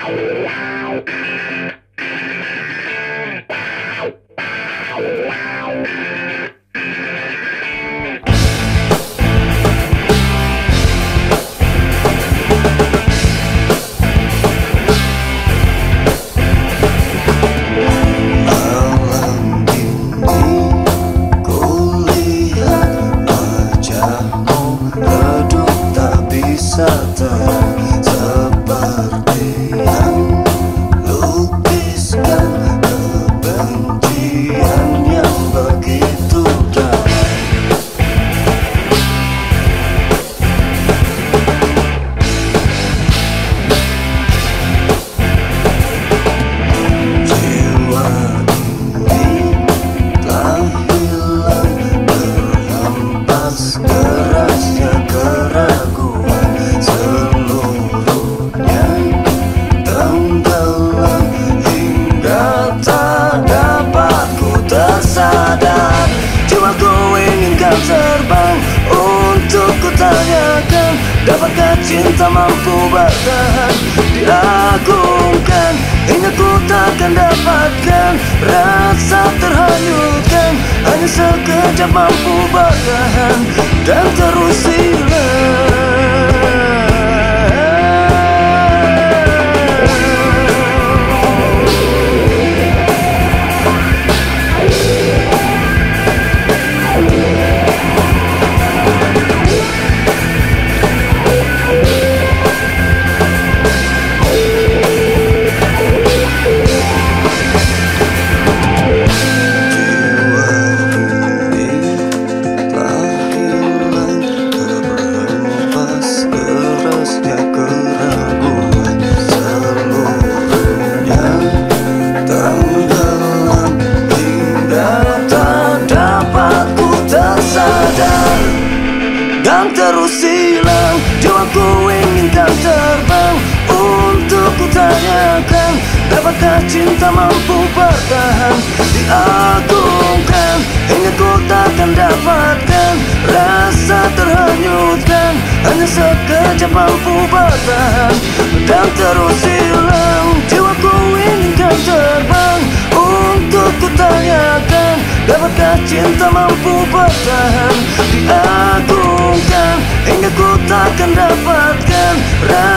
Seperti yang lukiskan kebencian yang begitu dalam. Jiwa ini telah hilang, terhempas kerasnya keraguan. Seluruhnya tenggelam hingga tak dapat ku tersadar. Jiwaku inginkan terbang untuk ku tanyakan, dapatkah cinta mampu bertahan? Diagungkan hingga ku takkan dapatkan rasa terhanyutkan. Hanya sekejap mampu bertahan dan terus hilang. Dan terus hilang, jiwaku inginkan terbang untuk ku tanyakan, dapatkah cinta mampu bertahan? Diagungkan hingga ku takkan dapatkan rasa terhanyutkan. Hanya sekejap mampu bertahan dan terus hilang, jiwaku inginkan terbang untuk ku tanyakan, dapatkah cinta mampu bertahan? Diagungkan hingga ku takkan dapatkan